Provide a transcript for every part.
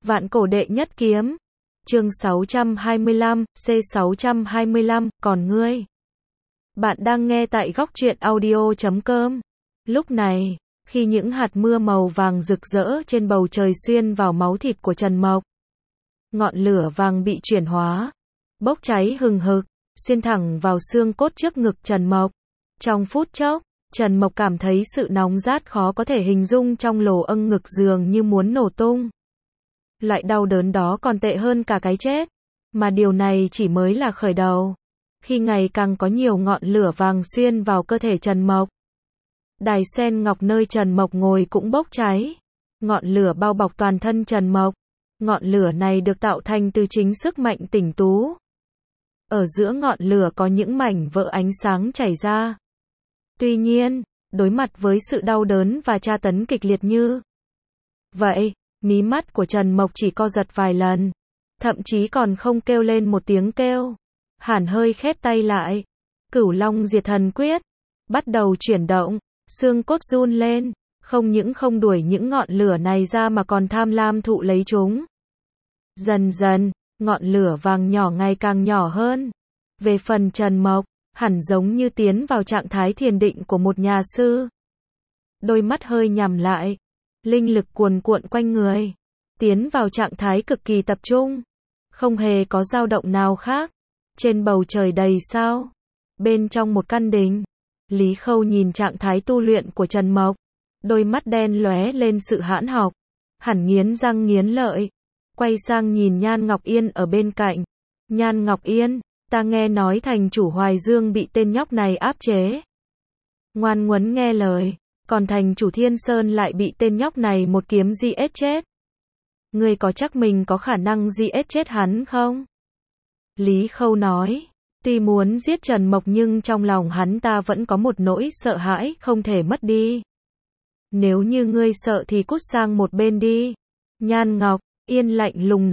Vạn cổ đệ nhất kiếm. Chương 625, C625, còn ngươi. Bạn đang nghe tại góc truyện audio.com. Lúc này, khi những hạt mưa màu vàng rực rỡ trên bầu trời xuyên vào máu thịt của Trần Mộc, ngọn lửa vàng bị chuyển hóa, bốc cháy hừng hực, xuyên thẳng vào xương cốt trước ngực Trần Mộc. Trong phút chốc, Trần Mộc cảm thấy sự nóng rát khó có thể hình dung trong lỗ âng ngực dường như muốn nổ tung. Loại đau đớn đó còn tệ hơn cả cái chết, mà điều này chỉ mới là khởi đầu. Khi ngày càng có nhiều ngọn lửa vàng xuyên vào cơ thể Trần Mộc, đài sen ngọc nơi Trần Mộc ngồi cũng bốc cháy. Ngọn lửa bao bọc toàn thân Trần Mộc. Ngọn lửa này được tạo thành từ chính sức mạnh tỉnh tú. Ở giữa ngọn lửa có những mảnh vỡ ánh sáng chảy ra. Tuy nhiên, đối mặt với sự đau đớn và tra tấn kịch liệt như vậy, mí mắt của Trần Mộc chỉ co giật vài lần, thậm chí còn không kêu lên một tiếng kêu. Hàn hơi khép tay lại. Cửu Long Diệt Thần Quyết bắt đầu chuyển động, xương cốt run lên, không những không đuổi những ngọn lửa này ra mà còn tham lam thụ lấy chúng. Dần dần, ngọn lửa vàng nhỏ ngày càng nhỏ hơn. Về phần Trần Mộc, hẳn giống như tiến vào trạng thái thiền định của một nhà sư. Đôi mắt hơi nhắm lại, linh lực cuồn cuộn quanh người, tiến vào trạng thái cực kỳ tập trung, không hề có dao động nào khác. Trên bầu trời đầy sao, bên trong một căn đình, Lý Khâu nhìn trạng thái tu luyện của Trần Mộc, đôi mắt đen lóe lên sự hãn học, hẳn nghiến răng nghiến lợi, quay sang nhìn Nhan Ngọc Yên ở bên cạnh. Nhan Ngọc Yên, ta nghe nói thành chủ Hoài Dương bị tên nhóc này áp chế. Ngoan ngoãn nghe lời, còn thành chủ Thiên Sơn lại bị tên nhóc này một kiếm giết chết. Ngươi có chắc mình có khả năng giết chết hắn không? Lý Khâu nói, tuy muốn giết Trần Mộc nhưng trong lòng hắn ta vẫn có một nỗi sợ hãi không thể mất đi. Nếu như ngươi sợ thì cút sang một bên đi. Nhan Ngọc Yên lạnh lùng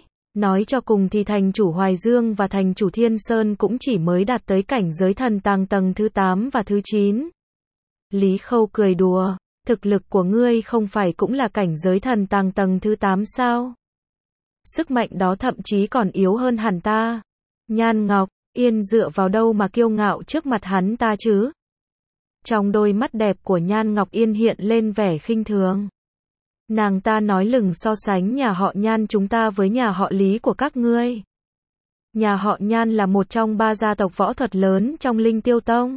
nói cho cùng thì thành chủ Hoài Dương và thành chủ Thiên Sơn cũng chỉ mới đạt tới cảnh giới thần tàng tầng thứ 8 và thứ 9. Lý Khâu cười đùa, thực lực của ngươi không phải cũng là cảnh giới thần tàng tầng thứ 8 sao? Sức mạnh đó thậm chí còn yếu hơn hẳn ta. Nhan Ngọc Yên dựa vào đâu mà kiêu ngạo trước mặt hắn ta chứ? Trong đôi mắt đẹp của Nhan Ngọc Yên hiện lên vẻ khinh thường. Nàng ta nói lừng so sánh nhà họ Nhan chúng ta với nhà họ Lý của các ngươi. Nhà họ Nhan là một trong 3 gia tộc võ thuật lớn trong Linh Tiêu Tông.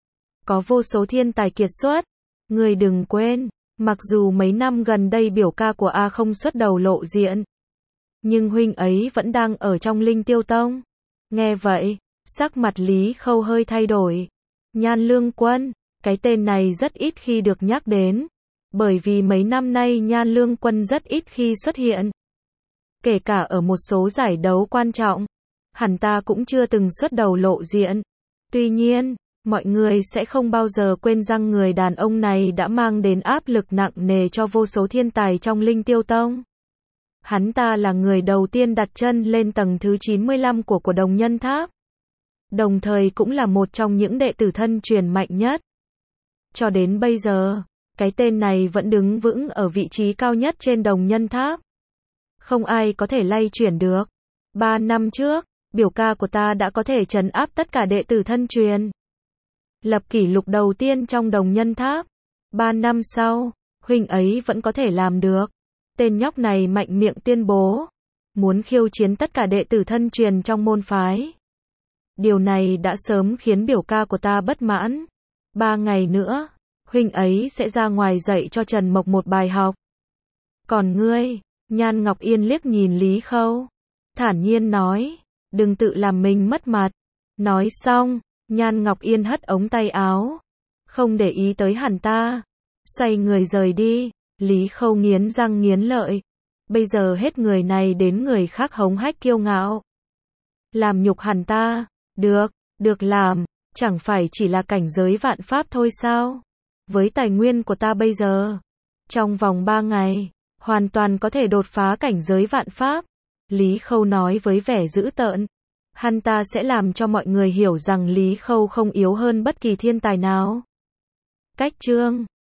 Có vô số thiên tài kiệt xuất. Ngươi đừng quên, mặc dù mấy năm gần đây biểu ca của A không xuất đầu lộ diện, nhưng huynh ấy vẫn đang ở trong Linh Tiêu Tông. Nghe vậy, sắc mặt Lý Khâu hơi thay đổi. Nhan Lương Quân, cái tên này rất ít khi được nhắc đến, bởi vì mấy năm nay Nhan Lương Quân rất ít khi xuất hiện. Kể cả ở một số giải đấu quan trọng, hẳn ta cũng chưa từng xuất đầu lộ diện. Tuy nhiên, mọi người sẽ không bao giờ quên rằng người đàn ông này đã mang đến áp lực nặng nề cho vô số thiên tài trong Linh Tiêu Tông. Hắn ta là người đầu tiên đặt chân lên tầng thứ 95 của Đồng Nhân Tháp. Đồng thời cũng là một trong những đệ tử thân truyền mạnh nhất. Cho đến bây giờ, cái tên này vẫn đứng vững ở vị trí cao nhất trên Đồng Nhân Tháp. Không ai có thể lay chuyển được. 3 năm trước, biểu ca của ta đã có thể trấn áp tất cả đệ tử thân truyền, lập kỷ lục đầu tiên trong Đồng Nhân Tháp. 3 năm sau, huynh ấy vẫn có thể làm được. Tên nhóc này mạnh miệng tuyên bố muốn khiêu chiến tất cả đệ tử thân truyền trong môn phái. Điều này đã sớm khiến biểu ca của ta bất mãn. 3 ngày nữa, huynh ấy sẽ ra ngoài dạy cho Trần Mộc một bài học. Còn ngươi? Nhan Ngọc Yên liếc nhìn Lý Khâu, thản nhiên nói, đừng tự làm mình mất mặt. Nói xong, Nhan Ngọc Yên hất ống tay áo, không để ý tới hắn ta, xoay người rời đi. Lý Khâu nghiến răng nghiến lợi. Bây giờ hết người này đến người khác hống hách kiêu ngạo. Làm nhục hắn ta, được làm, chẳng phải chỉ là cảnh giới vạn pháp thôi sao? Với tài nguyên của ta bây giờ, trong vòng 3 ngày, hoàn toàn có thể đột phá cảnh giới vạn pháp. Lý Khâu nói với vẻ dữ tợn. Hắn ta sẽ làm cho mọi người hiểu rằng Lý Khâu không yếu hơn bất kỳ thiên tài nào. Cách chương